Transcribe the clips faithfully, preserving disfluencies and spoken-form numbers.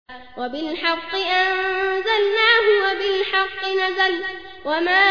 وبالحق أنزلناه وبالحق نزل وما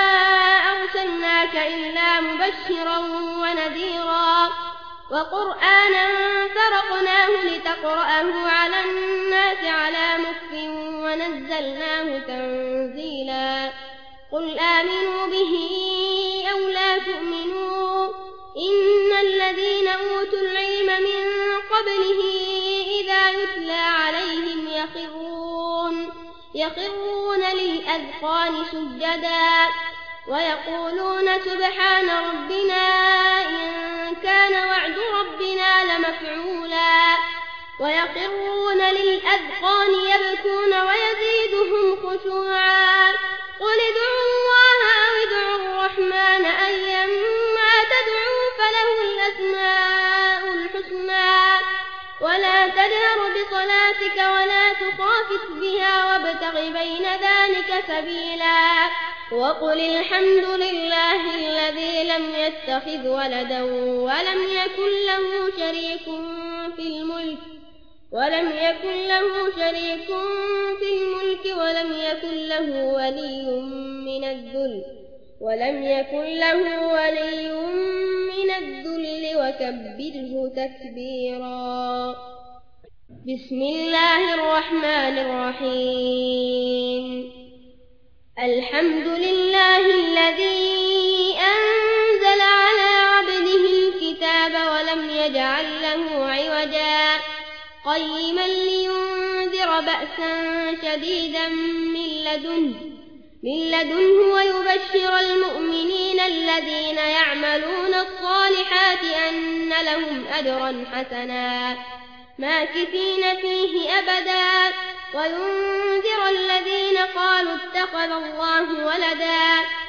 أرسلناك إلا مبشرا ونذيرا وقرآنا فرقناه لتقرأه على الناس على مكف ونزلناه تنزيلا قل آمنوا به أو لا تؤمنوا إن الذين أوتوا العلم من قبله إذا يتلى عليهم يخرون, يخرون للأذقان سجدا ويقولون سبحان ربنا إن كان وعد ربنا لمفعولا ويخرون للأذقان يبكون ويزيدهم خشوعا قل ادعوا الله أو ادعوا الرحمن أيما تدعوا فله الأسماء الحسنى ولا تجهر بصلاتك ولا تخافت بها وابتغ بين ذلك سبيلا وقل الحمد لله الذي لم يتخذ ولدا ولم يكن له شريك في الملك ولم يكن له شريك في الملك ولم يكن له ولي من الذل ولم يكن له ولي من الذل وكبره تكبيرا. بسم الله الرحمن الرحيم. الحمد لله الذي أنزل على عبده الكتاب ولم يجعل له عوجا قيما لينذر بأسا شديدا من لدنه من لدنه ويبشر المؤمنين الذين يعملون الصالحات أن لهم أجرا حسنا ماكثين فيه أبدا وينذر الذين قالوا اتخذ الله ولدا